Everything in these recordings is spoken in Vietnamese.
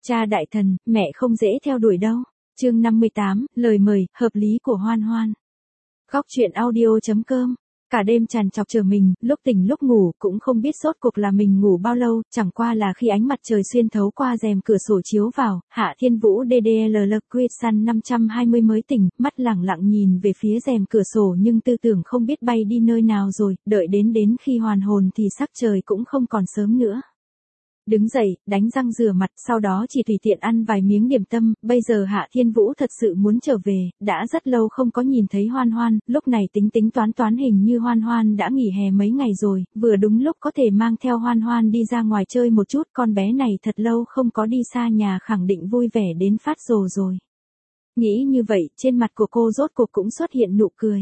Cha đại thần, mẹ không dễ theo đuổi đâu. Chương 58, lời mời, hợp lý của Hoan Hoan. Góc truyện audio.com. Cả đêm trằn trọc chờ mình, lúc tỉnh lúc ngủ, cũng không biết rốt cuộc là mình ngủ bao lâu, chẳng qua là khi ánh mặt trời xuyên thấu qua rèm cửa sổ chiếu vào, Hạ Thiên Vũ DDLL Quid Sun 520 mới tỉnh, mắt lẳng lặng nhìn về phía rèm cửa sổ nhưng tư tưởng không biết bay đi nơi nào rồi, đợi đến khi hoàn hồn thì sắc trời cũng không còn sớm nữa. Đứng dậy, đánh răng rửa mặt, sau đó chỉ tùy tiện ăn vài miếng điểm tâm, bây giờ Hạ Thiên Vũ thật sự muốn trở về, đã rất lâu không có nhìn thấy Hoan Hoan, lúc này tính toán hình như Hoan Hoan đã nghỉ hè mấy ngày rồi, vừa đúng lúc có thể mang theo Hoan Hoan đi ra ngoài chơi một chút, con bé này thật lâu không có đi xa nhà khẳng định vui vẻ đến phát rồ rồi. Nghĩ như vậy, trên mặt của cô rốt cuộc cũng xuất hiện nụ cười.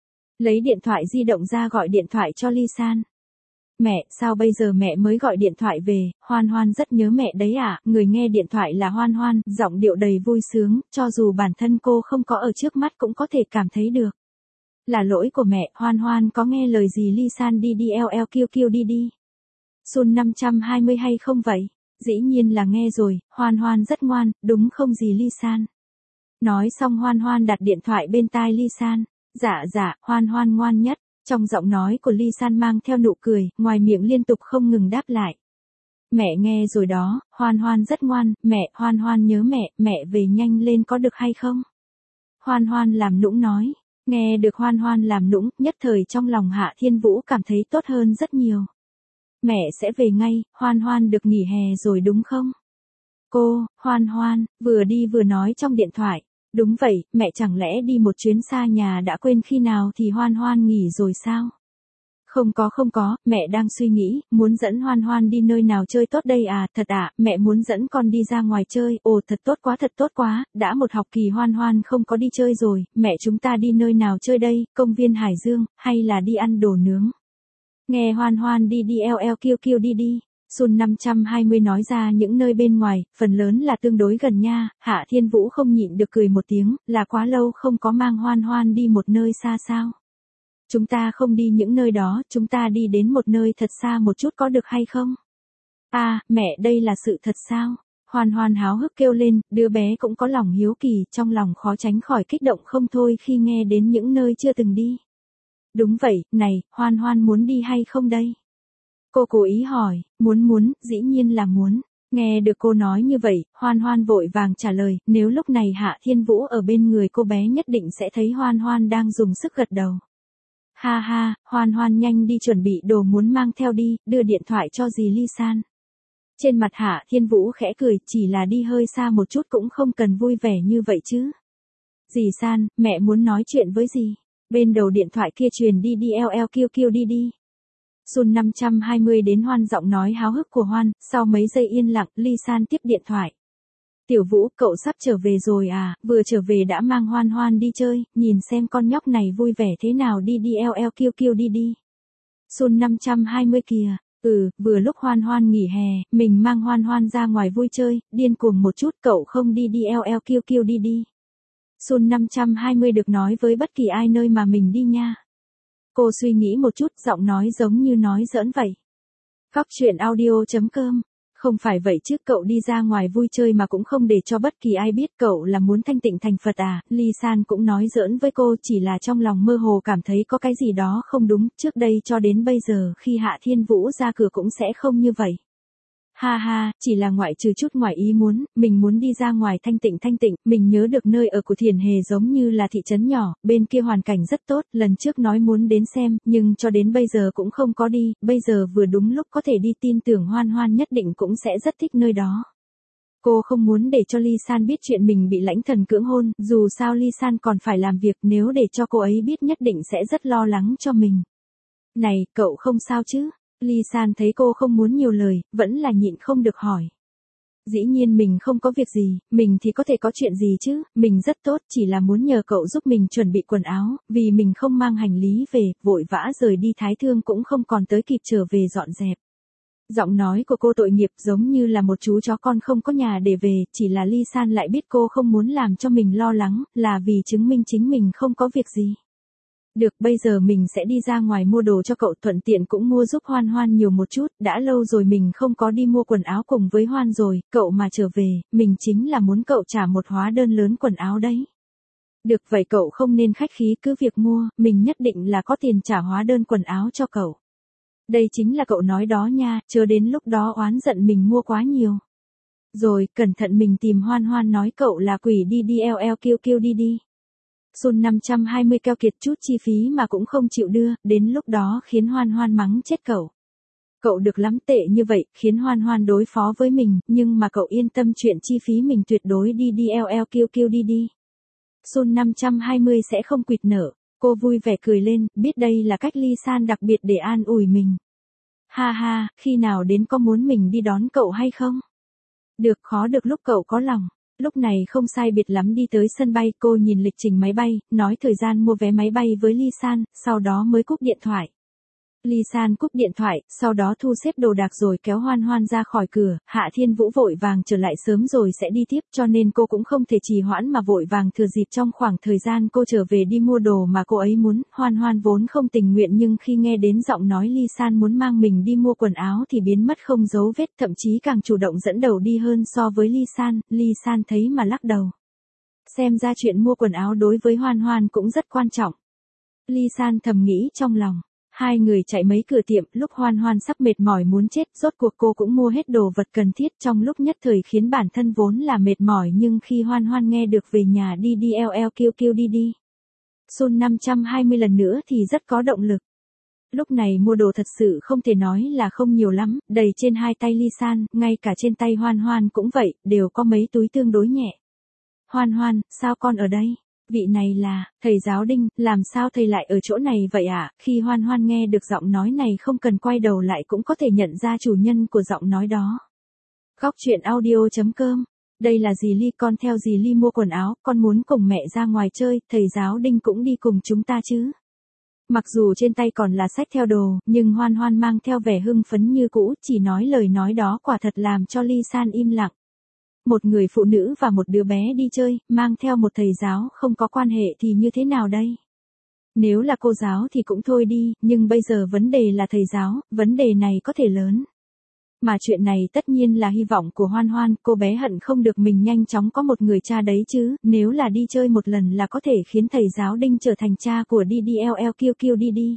Lấy điện thoại di động ra gọi điện thoại cho Ly San. Mẹ, sao bây giờ mẹ mới gọi điện thoại về, Hoan Hoan rất nhớ mẹ đấy à, người nghe điện thoại là Hoan Hoan, giọng điệu đầy vui sướng, cho dù bản thân cô không có ở trước mắt cũng có thể cảm thấy được. Là lỗi của mẹ, Hoan Hoan có nghe lời gì Ly San đi LLQQ đi. Sun 520 hay không vậy? Dĩ nhiên là nghe rồi, Hoan Hoan rất ngoan, đúng không gì Ly San? Nói xong Hoan Hoan đặt điện thoại bên tai Ly San. Dạ, Hoan Hoan ngoan nhất. Trong giọng nói của Ly San mang theo nụ cười, ngoài miệng liên tục không ngừng đáp lại. Mẹ nghe rồi đó, Hoan Hoan rất ngoan, mẹ, Hoan Hoan nhớ mẹ về nhanh lên có được hay không? Hoan Hoan làm nũng nói, nghe được Hoan Hoan làm nũng, nhất thời trong lòng Hạ Thiên Vũ cảm thấy tốt hơn rất nhiều. Mẹ sẽ về ngay, Hoan Hoan được nghỉ hè rồi đúng không? Cô, Hoan Hoan, vừa đi vừa nói trong điện thoại. Đúng vậy, mẹ chẳng lẽ đi một chuyến xa nhà đã quên khi nào thì Hoan Hoan nghỉ rồi sao? Không có, mẹ đang suy nghĩ, muốn dẫn Hoan Hoan đi nơi nào chơi tốt đây à, thật à, mẹ muốn dẫn con đi ra ngoài chơi, ồ thật tốt quá, đã một học kỳ Hoan Hoan không có đi chơi rồi, mẹ chúng ta đi nơi nào chơi đây, công viên Hải Dương, hay là đi ăn đồ nướng? Nghe Hoan Hoan đi LLQQ đi. Sun 520 nói ra những nơi bên ngoài, phần lớn là tương đối gần nha, Hạ Thiên Vũ không nhịn được cười một tiếng, là quá lâu không có mang Hoan Hoan đi một nơi xa sao. Chúng ta không đi những nơi đó, chúng ta đi đến một nơi thật xa một chút có được hay không? À, mẹ đây là sự thật sao? Hoan Hoan háo hức kêu lên, đứa bé cũng có lòng hiếu kỳ, trong lòng khó tránh khỏi kích động không thôi khi nghe đến những nơi chưa từng đi. Đúng vậy, này, Hoan Hoan muốn đi hay không đây? Cô cố ý hỏi, muốn, dĩ nhiên là muốn. Nghe được cô nói như vậy, Hoan Hoan vội vàng trả lời, nếu lúc này Hạ Thiên Vũ ở bên người cô bé nhất định sẽ thấy Hoan Hoan đang dùng sức gật đầu. Ha, Hoan Hoan nhanh đi chuẩn bị đồ muốn mang theo đi, đưa điện thoại cho dì Ly San. Trên mặt Hạ Thiên Vũ khẽ cười, chỉ là đi hơi xa một chút cũng không cần vui vẻ như vậy chứ. Dì San, mẹ muốn nói chuyện với dì. Bên đầu điện thoại kia truyền đi LLQQ đi. Sun 520 đến Hoan giọng nói háo hức của Hoan, sau mấy giây yên lặng, Ly San tiếp điện thoại. Tiểu Vũ, cậu sắp trở về rồi à, vừa trở về đã mang Hoan Hoan đi chơi, nhìn xem con nhóc này vui vẻ thế nào đi LLQQ đi. Sun 520 kìa, vừa lúc Hoan Hoan nghỉ hè, mình mang Hoan Hoan ra ngoài vui chơi, điên cuồng một chút, cậu không đi LLQQ đi. Sun 520 được nói với bất kỳ ai nơi mà mình đi nha. Cô suy nghĩ một chút, giọng nói giống như nói giỡn vậy. Góc truyện audio.com. Không phải vậy chứ, cậu đi ra ngoài vui chơi mà cũng không để cho bất kỳ ai biết, cậu là muốn thanh tịnh thành Phật à? Ly San cũng nói giỡn với cô, chỉ là trong lòng mơ hồ cảm thấy có cái gì đó không đúng, trước đây cho đến bây giờ khi Hạ Thiên Vũ ra cửa cũng sẽ không như vậy. Ha, chỉ là ngoại trừ chút ngoài ý muốn, mình muốn đi ra ngoài thanh tịnh, mình nhớ được nơi ở của Thiền Hề giống như là thị trấn nhỏ, bên kia hoàn cảnh rất tốt, lần trước nói muốn đến xem, nhưng cho đến bây giờ cũng không có đi, bây giờ vừa đúng lúc có thể đi, tin tưởng Hoan Hoan nhất định cũng sẽ rất thích nơi đó. Cô không muốn để cho Ly San biết chuyện mình bị lãnh thần cưỡng hôn, dù sao Ly San còn phải làm việc, nếu để cho cô ấy biết nhất định sẽ rất lo lắng cho mình. Này, cậu không sao chứ? Ly San thấy cô không muốn nhiều lời, vẫn là nhịn không được hỏi. Dĩ nhiên mình không có việc gì, mình thì có thể có chuyện gì chứ, mình rất tốt, chỉ là muốn nhờ cậu giúp mình chuẩn bị quần áo, vì mình không mang hành lý về, vội vã rời đi Thái Thương cũng không còn tới kịp trở về dọn dẹp. Giọng nói của cô tội nghiệp giống như là một chú chó con không có nhà để về, chỉ là Ly San lại biết cô không muốn làm cho mình lo lắng, là vì chứng minh chính mình không có việc gì. Được, bây giờ mình sẽ đi ra ngoài mua đồ cho cậu, thuận tiện cũng mua giúp Hoan Hoan nhiều một chút, đã lâu rồi mình không có đi mua quần áo cùng với Hoan rồi, cậu mà trở về, mình chính là muốn cậu trả một hóa đơn lớn quần áo đấy. Được, vậy cậu không nên khách khí, cứ việc mua, mình nhất định là có tiền trả hóa đơn quần áo cho cậu. Đây chính là cậu nói đó nha, chớ đến lúc đó oán giận mình mua quá nhiều. Rồi, cẩn thận mình tìm Hoan Hoan nói cậu là quỷ đi đi eo kêu đi đi. Sun 520 keo kiệt chút chi phí mà cũng không chịu đưa, đến lúc đó khiến Hoan Hoan mắng chết cậu. Cậu được lắm, tệ như vậy, khiến Hoan Hoan đối phó với mình, nhưng mà cậu yên tâm, chuyện chi phí mình tuyệt đối đi đi eo kêu đi đi. Sun 520 sẽ không quỵt nợ, cô vui vẻ cười lên, biết đây là cách Ly San đặc biệt để an ủi mình. Ha ha, khi nào đến có muốn mình đi đón cậu hay không? Được, khó được lúc cậu có lòng. Lúc này không sai biệt lắm đi tới sân bay, cô nhìn lịch trình máy bay, nói thời gian mua vé máy bay với Ly San, sau đó mới cúp điện thoại. Ly San cúp điện thoại, sau đó thu xếp đồ đạc rồi kéo Hoan Hoan ra khỏi cửa, Hạ Thiên Vũ vội vàng trở lại sớm rồi sẽ đi tiếp, cho nên cô cũng không thể trì hoãn mà vội vàng thừa dịp trong khoảng thời gian cô trở về đi mua đồ mà cô ấy muốn. Hoan Hoan vốn không tình nguyện nhưng khi nghe đến giọng nói Ly San muốn mang mình đi mua quần áo thì biến mất không dấu vết, thậm chí càng chủ động dẫn đầu đi hơn so với Ly San. Ly San thấy mà lắc đầu. Xem ra chuyện mua quần áo đối với Hoan Hoan cũng rất quan trọng. Ly San thầm nghĩ trong lòng. Hai người chạy mấy cửa tiệm, lúc Hoan Hoan sắp mệt mỏi muốn chết, rốt cuộc cô cũng mua hết đồ vật cần thiết trong lúc nhất thời khiến bản thân vốn là mệt mỏi, nhưng khi Hoan Hoan nghe được về nhà đi đi eo kêu đi đi. Sun 520 lần nữa thì rất có động lực. Lúc này mua đồ thật sự không thể nói là không nhiều lắm, đầy trên hai tay Ly San, ngay cả trên tay Hoan Hoan cũng vậy, đều có mấy túi tương đối nhẹ. Hoan Hoan, sao con ở đây? Vị này là, thầy giáo Đinh, làm sao thầy lại ở chỗ này vậy ạ? Khi Hoan Hoan nghe được giọng nói này không cần quay đầu lại cũng có thể nhận ra chủ nhân của giọng nói đó. Góc truyện audio.com. Đây là dì Ly, con theo dì Ly mua quần áo, con muốn cùng mẹ ra ngoài chơi, thầy giáo Đinh cũng đi cùng chúng ta chứ. Mặc dù trên tay còn là sách theo đồ, nhưng Hoan Hoan mang theo vẻ hưng phấn như cũ, chỉ nói lời nói đó quả thật làm cho Ly San im lặng. Một người phụ nữ và một đứa bé đi chơi, mang theo một thầy giáo không có quan hệ thì như thế nào đây? Nếu là cô giáo thì cũng thôi đi, nhưng bây giờ vấn đề là thầy giáo, vấn đề này có thể lớn. Mà chuyện này tất nhiên là hy vọng của Hoan Hoan, cô bé hận không được mình nhanh chóng có một người cha đấy chứ, nếu là đi chơi một lần là có thể khiến thầy giáo Đinh trở thành cha của đi đi eo kêu đi đi.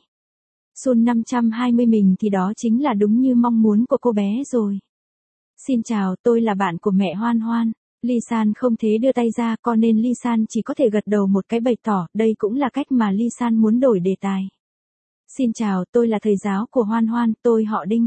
Sun 520 mình thì đó chính là đúng như mong muốn của cô bé rồi. Xin chào, tôi là bạn của mẹ Hoan Hoan. Ly San không thế đưa tay ra, cho nên Ly San chỉ có thể gật đầu một cái bày tỏ, đây cũng là cách mà Ly San muốn đổi đề tài. Xin chào, tôi là thầy giáo của Hoan Hoan, tôi họ Đinh.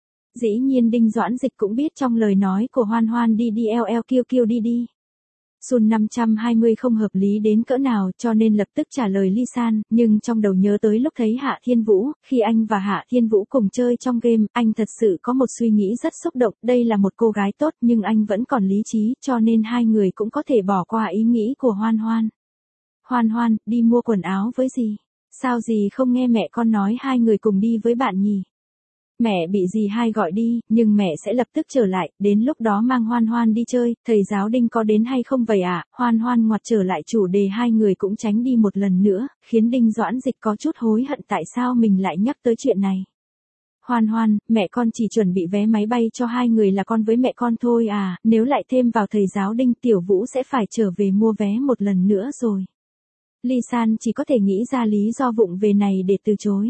Dĩ nhiên Đinh Doãn Dịch cũng biết trong lời nói của Hoan Hoan đi đi eo kêu đi đi. Sun 520 không hợp lý đến cỡ nào cho nên lập tức trả lời Ly San, nhưng trong đầu nhớ tới lúc thấy Hạ Thiên Vũ, khi anh và Hạ Thiên Vũ cùng chơi trong game, anh thật sự có một suy nghĩ rất xúc động, đây là một cô gái tốt nhưng anh vẫn còn lý trí, cho nên hai người cũng có thể bỏ qua ý nghĩ của Hoan Hoan. Hoan Hoan, đi mua quần áo với dì. Sao dì không nghe mẹ con nói hai người cùng đi với bạn nhỉ? Mẹ bị dì hai gọi đi, nhưng mẹ sẽ lập tức trở lại, đến lúc đó mang Hoan Hoan đi chơi, thầy giáo Đinh có đến hay không vậy ạ? Hoan Hoan ngoặt trở lại chủ đề, hai người cũng tránh đi một lần nữa, khiến Đinh Doãn Dịch có chút hối hận tại sao mình lại nhắc tới chuyện này. Hoan Hoan, mẹ con chỉ chuẩn bị vé máy bay cho hai người là con với mẹ con thôi à, nếu lại thêm vào thầy giáo Đinh, Tiểu Vũ sẽ phải trở về mua vé một lần nữa rồi. Ly San chỉ có thể nghĩ ra lý do vụng về này để từ chối.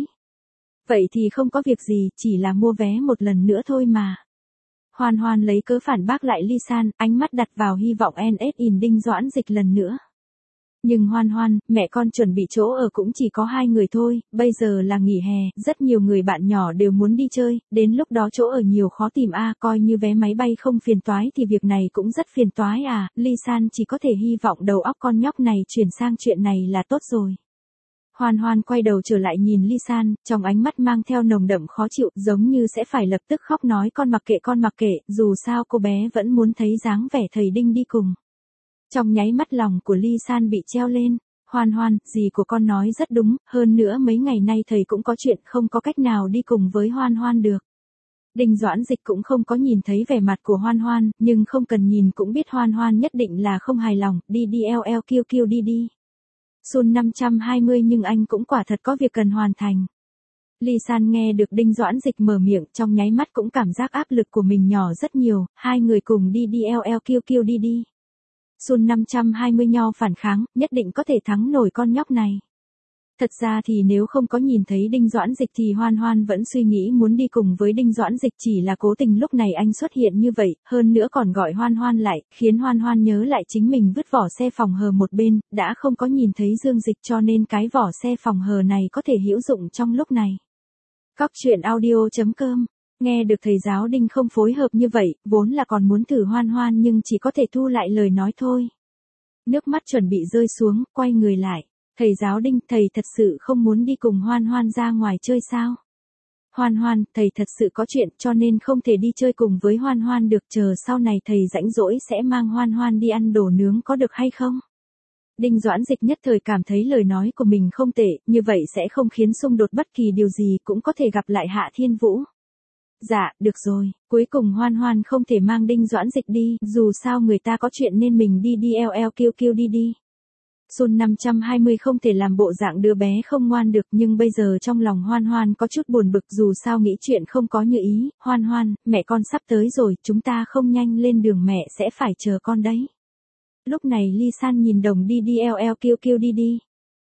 Vậy thì không có việc gì, chỉ là mua vé một lần nữa thôi mà. Hoan Hoan lấy cớ phản bác lại Ly San, ánh mắt đặt vào hy vọng NS in Đinh Doãn Dịch lần nữa. Nhưng Hoan Hoan, mẹ con chuẩn bị chỗ ở cũng chỉ có hai người thôi, bây giờ là nghỉ hè, rất nhiều người bạn nhỏ đều muốn đi chơi, đến lúc đó chỗ ở nhiều khó tìm coi như vé máy bay không phiền toái thì việc này cũng rất phiền toái à, Ly San chỉ có thể hy vọng đầu óc con nhóc này chuyển sang chuyện này là tốt rồi. Hoan Hoan quay đầu trở lại nhìn Ly San, trong ánh mắt mang theo nồng đậm khó chịu, giống như sẽ phải lập tức khóc nói con mặc kệ, dù sao cô bé vẫn muốn thấy dáng vẻ thầy Đinh đi cùng. Trong nháy mắt lòng của Ly San bị treo lên, Hoan Hoan, dì của con nói rất đúng, hơn nữa mấy ngày nay thầy cũng có chuyện không có cách nào đi cùng với Hoan Hoan được. Đinh Doãn Dịch cũng không có nhìn thấy vẻ mặt của Hoan Hoan, nhưng không cần nhìn cũng biết Hoan Hoan nhất định là không hài lòng, đi đi eo kêu đi đi. Sun 520 nhưng anh cũng quả thật có việc cần hoàn thành. Ly San nghe được Đinh Doãn Dịch mở miệng trong nháy mắt cũng cảm giác áp lực của mình nhỏ rất nhiều, hai người cùng đi LLQQ đi. Sun 520 nho phản kháng, nhất định có thể thắng nổi con nhóc này. Thật ra thì nếu không có nhìn thấy Đinh Doãn Dịch thì Hoan Hoan vẫn suy nghĩ muốn đi cùng với Đinh Doãn Dịch, chỉ là cố tình lúc này anh xuất hiện như vậy, hơn nữa còn gọi Hoan Hoan lại, khiến Hoan Hoan nhớ lại chính mình vứt vỏ xe phòng hờ một bên, đã không có nhìn thấy Dương Dịch cho nên cái vỏ xe phòng hờ này có thể hữu dụng trong lúc này. Cóc truyện audio.com. Nghe được thầy giáo Đinh không phối hợp như vậy, vốn là còn muốn thử Hoan Hoan nhưng chỉ có thể thu lại lời nói thôi. Nước mắt chuẩn bị rơi xuống, quay người lại. Thầy giáo Đinh, thầy thật sự không muốn đi cùng Hoan Hoan ra ngoài chơi sao? Hoan Hoan, thầy thật sự có chuyện cho nên không thể đi chơi cùng với Hoan Hoan được, chờ sau này thầy rảnh rỗi sẽ mang Hoan Hoan đi ăn đồ nướng có được hay không? Đinh Doãn Dịch nhất thời cảm thấy lời nói của mình không tệ, như vậy sẽ không khiến xung đột bất kỳ điều gì, cũng có thể gặp lại Hạ Thiên Vũ. Dạ, được rồi, cuối cùng Hoan Hoan không thể mang Đinh Doãn Dịch đi, dù sao người ta có chuyện nên mình đi LLQQ đi. Sun 520 không thể làm bộ dạng đứa bé không ngoan được, nhưng bây giờ trong lòng Hoan Hoan có chút buồn bực, dù sao nghĩ chuyện không có như ý. Hoan Hoan, mẹ con sắp tới rồi, chúng ta không nhanh lên đường mẹ sẽ phải chờ con đấy. Lúc này Ly San nhìn đồng đi LLQQ đi.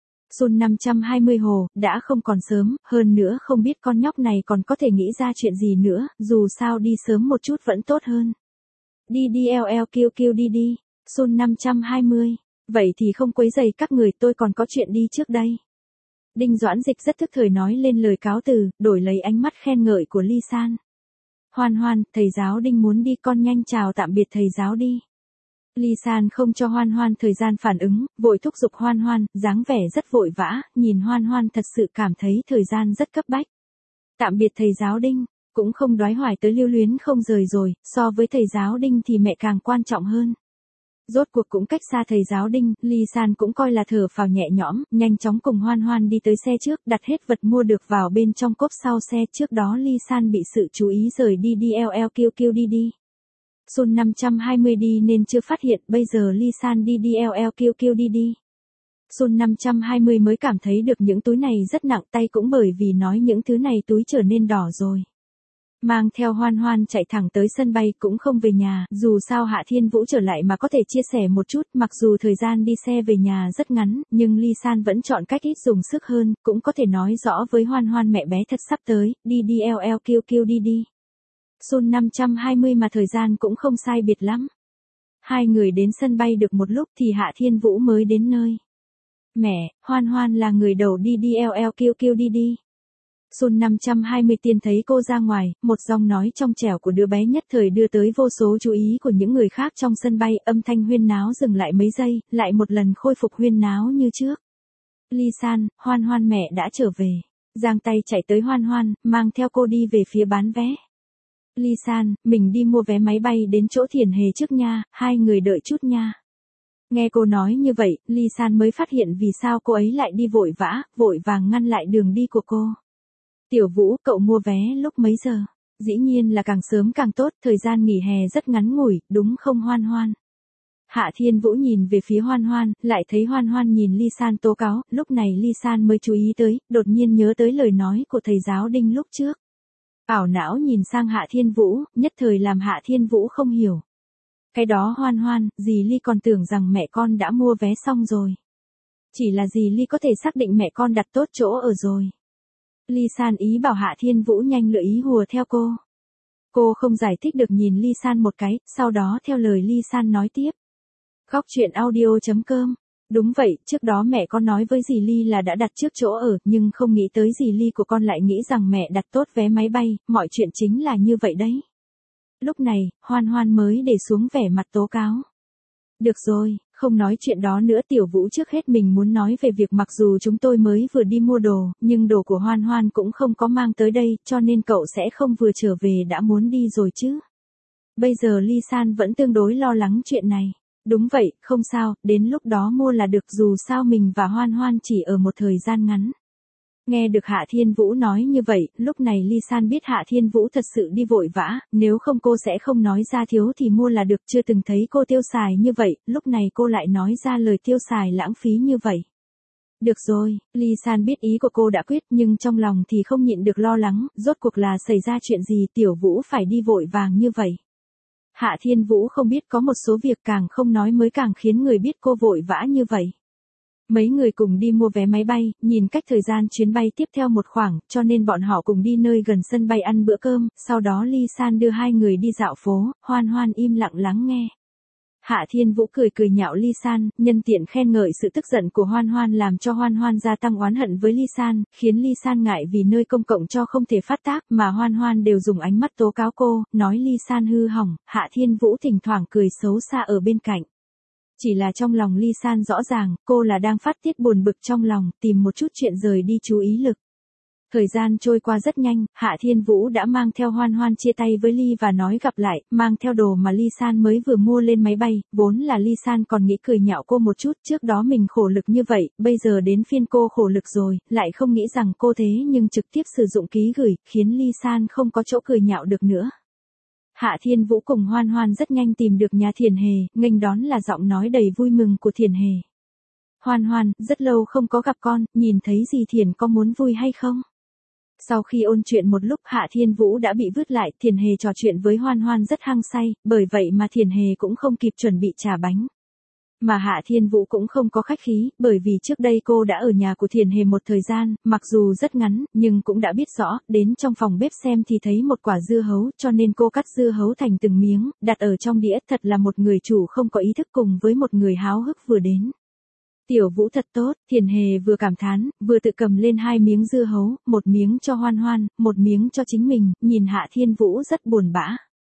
Sun 520 hồ, đã không còn sớm, hơn nữa không biết con nhóc này còn có thể nghĩ ra chuyện gì nữa, dù sao đi sớm một chút vẫn tốt hơn. Đi LLQQ đi. Sun 520. Vậy thì không quấy rầy các người, tôi còn có chuyện đi trước đây. Đinh Doãn Dịch rất thức thời nói lên lời cáo từ, đổi lấy ánh mắt khen ngợi của Ly San. Hoan Hoan, thầy giáo Đinh muốn đi, con nhanh chào tạm biệt thầy giáo đi. Ly San không cho Hoan Hoan thời gian phản ứng, vội thúc giục Hoan Hoan, dáng vẻ rất vội vã, nhìn Hoan Hoan thật sự cảm thấy thời gian rất cấp bách. Tạm biệt thầy giáo Đinh, cũng không đoái hoài tới lưu luyến không rời rồi, so với thầy giáo Đinh thì mẹ càng quan trọng hơn. Rốt cuộc cũng cách xa thầy giáo Đinh, Ly San cũng coi là thở phào nhẹ nhõm, nhanh chóng cùng Hoan Hoan đi tới xe trước, đặt hết vật mua được vào bên trong cốp sau xe, trước đó Ly San bị sự chú ý rời đi LLQQ đi. Sun 520 đi nên chưa phát hiện, bây giờ Ly San đi LLQQ đi. Sun 520 mới cảm thấy được những túi này rất nặng, tay cũng bởi vì nói những thứ này túi trở nên đỏ rồi. Mang theo Hoan Hoan chạy thẳng tới sân bay, cũng không về nhà, dù sao Hạ Thiên Vũ trở lại mà có thể chia sẻ một chút, mặc dù thời gian đi xe về nhà rất ngắn, nhưng Ly San vẫn chọn cách ít dùng sức hơn, cũng có thể nói rõ với Hoan Hoan mẹ bé thật sắp tới, đi LLQQ đi. Sun 520 mà thời gian cũng không sai biệt lắm. Hai người đến sân bay được một lúc thì Hạ Thiên Vũ mới đến nơi. Mẹ, Hoan Hoan là người đầu đi LLQQ đi. Sun 520 tiên thấy cô ra ngoài, một giọng nói trong trẻo của đứa bé nhất thời đưa tới vô số chú ý của những người khác trong sân bay, âm thanh huyên náo dừng lại mấy giây, lại một lần khôi phục huyên náo như trước. Ly San, Hoan Hoan mẹ đã trở về. Giang tay chạy tới Hoan Hoan, mang theo cô đi về phía bán vé. Ly San, mình đi mua vé máy bay đến chỗ Thiền Hề trước nha, hai người đợi chút nha. Nghe cô nói như vậy, Ly San mới phát hiện vì sao cô ấy lại đi vội vã, vội vàng ngăn lại đường đi của cô. Tiểu Vũ, cậu mua vé lúc mấy giờ? Dĩ nhiên là càng sớm càng tốt, thời gian nghỉ hè rất ngắn ngủi, đúng không Hoan Hoan? Hạ Thiên Vũ nhìn về phía Hoan Hoan, lại thấy Hoan Hoan nhìn Ly San tố cáo, lúc này Ly San mới chú ý tới, đột nhiên nhớ tới lời nói của thầy giáo Đinh lúc trước. Ảo não nhìn sang Hạ Thiên Vũ, nhất thời làm Hạ Thiên Vũ không hiểu. Cái đó Hoan Hoan, dì Ly còn tưởng rằng mẹ con đã mua vé xong rồi. Chỉ là dì Ly có thể xác định mẹ con đặt tốt chỗ ở rồi. Ly San ý bảo Hạ Thiên Vũ nhanh lựa ý hùa theo cô. Cô không giải thích được nhìn Ly San một cái, sau đó theo lời Ly San nói tiếp. Góc truyện audio.com. Đúng vậy, trước đó mẹ con nói với dì Ly là đã đặt trước chỗ ở, nhưng không nghĩ tới dì Ly của con lại nghĩ rằng mẹ đặt tốt vé máy bay, mọi chuyện chính là như vậy đấy. Lúc này, Hoan Hoan mới để xuống vẻ mặt tố cáo. Được rồi, không nói chuyện đó nữa. Tiểu Vũ, trước hết mình muốn nói về việc mặc dù chúng tôi mới vừa đi mua đồ, nhưng đồ của Hoan Hoan cũng không có mang tới đây, cho nên cậu sẽ không vừa trở về đã muốn đi rồi chứ. Bây giờ Ly San vẫn tương đối lo lắng chuyện này. Đúng vậy, không sao, đến lúc đó mua là được, dù sao mình và Hoan Hoan chỉ ở một thời gian ngắn. Nghe được Hạ Thiên Vũ nói như vậy, lúc này Ly San biết Hạ Thiên Vũ thật sự đi vội vã, nếu không cô sẽ không nói ra thiếu thì mua là được, chưa từng thấy cô tiêu xài như vậy, lúc này cô lại nói ra lời tiêu xài lãng phí như vậy. Được rồi, Ly San biết ý của cô đã quyết nhưng trong lòng thì không nhịn được lo lắng, rốt cuộc là xảy ra chuyện gì Tiểu Vũ phải đi vội vàng như vậy. Hạ Thiên Vũ không biết có một số việc càng không nói mới càng khiến người biết cô vội vã như vậy. Mấy người cùng đi mua vé máy bay, nhìn cách thời gian chuyến bay tiếp theo một khoảng, cho nên bọn họ cùng đi nơi gần sân bay ăn bữa cơm, sau đó Ly San đưa hai người đi dạo phố, Hoan Hoan im lặng lắng nghe. Hạ Thiên Vũ cười cười nhạo Ly San, nhân tiện khen ngợi sự tức giận của Hoan Hoan làm cho Hoan Hoan gia tăng oán hận với Ly San, khiến Ly San ngại vì nơi công cộng cho không thể phát tác mà Hoan Hoan đều dùng ánh mắt tố cáo cô, nói Ly San hư hỏng, Hạ Thiên Vũ thỉnh thoảng cười xấu xa ở bên cạnh. Chỉ là trong lòng Ly San rõ ràng, cô là đang phát tiết buồn bực trong lòng, tìm một chút chuyện rời đi chú ý lực. Thời gian trôi qua rất nhanh, Hạ Thiên Vũ đã mang theo Hoan Hoan chia tay với Ly và nói gặp lại, mang theo đồ mà Ly San mới vừa mua lên máy bay, vốn là Ly San còn nghĩ cười nhạo cô một chút, trước đó mình khổ lực như vậy, bây giờ đến phiên cô khổ lực rồi, lại không nghĩ rằng cô thế nhưng trực tiếp sử dụng ký gửi, khiến Ly San không có chỗ cười nhạo được nữa. Hạ Thiên Vũ cùng Hoan Hoan rất nhanh tìm được nhà Thiền Hề, nghênh đón là giọng nói đầy vui mừng của Thiền Hề. Hoan Hoan, rất lâu không có gặp con, nhìn thấy gì Thiền có muốn vui hay không? Sau khi ôn chuyện một lúc Hạ Thiên Vũ đã bị vứt lại, Thiền Hề trò chuyện với Hoan Hoan rất hăng say, bởi vậy mà Thiền Hề cũng không kịp chuẩn bị trà bánh. Mà Hạ Thiên Vũ cũng không có khách khí, bởi vì trước đây cô đã ở nhà của Thiền Hề một thời gian, mặc dù rất ngắn, nhưng cũng đã biết rõ, đến trong phòng bếp xem thì thấy một quả dưa hấu, cho nên cô cắt dưa hấu thành từng miếng, đặt ở trong đĩa, thật là một người chủ không có ý thức cùng với một người háo hức vừa đến. Tiểu Vũ thật tốt, Thiền Hề vừa cảm thán, vừa tự cầm lên hai miếng dưa hấu, một miếng cho Hoan Hoan, một miếng cho chính mình, nhìn Hạ Thiên Vũ rất buồn bã.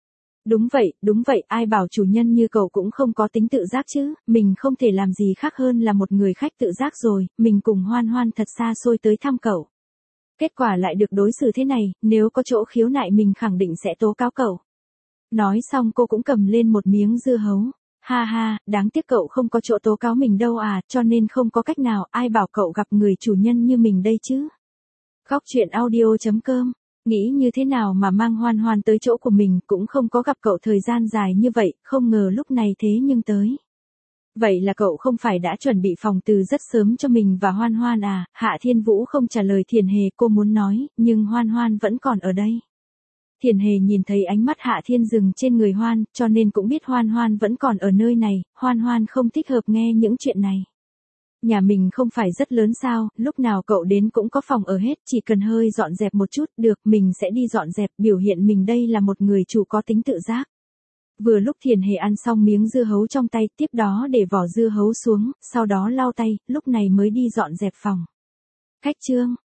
Đúng vậy, ai bảo chủ nhân như cậu cũng không có tính tự giác chứ, mình không thể làm gì khác hơn là một người khách tự giác rồi, mình cùng Hoan Hoan thật xa xôi tới thăm cậu. Kết quả lại được đối xử thế này, nếu có chỗ khiếu nại mình khẳng định sẽ tố cáo cậu. Nói xong cô cũng cầm lên một miếng dưa hấu. Ha ha, đáng tiếc cậu không có chỗ tố cáo mình đâu à, cho nên không có cách nào, ai bảo cậu gặp người chủ nhân như mình đây chứ. Góc truyện audio.com, nghĩ như thế nào mà mang Hoan Hoan tới chỗ của mình, cũng không có gặp cậu thời gian dài như vậy, không ngờ lúc này thế nhưng tới. Vậy là cậu không phải đã chuẩn bị phòng từ rất sớm cho mình và Hoan Hoan à? Hạ Thiên Vũ không trả lời Thiền Hề, cô muốn nói, nhưng Hoan Hoan vẫn còn ở đây. Thiền Hề nhìn thấy ánh mắt Hạ Thiên dừng trên người Hoan, cho nên cũng biết Hoan Hoan vẫn còn ở nơi này, Hoan Hoan không thích hợp nghe những chuyện này. Nhà mình không phải rất lớn sao, lúc nào cậu đến cũng có phòng ở hết, chỉ cần hơi dọn dẹp một chút, được, mình sẽ đi dọn dẹp, biểu hiện mình đây là một người chủ có tính tự giác. Vừa lúc Thiền Hề ăn xong miếng dưa hấu trong tay, tiếp đó để vỏ dưa hấu xuống, sau đó lau tay, lúc này mới đi dọn dẹp phòng. Cách chương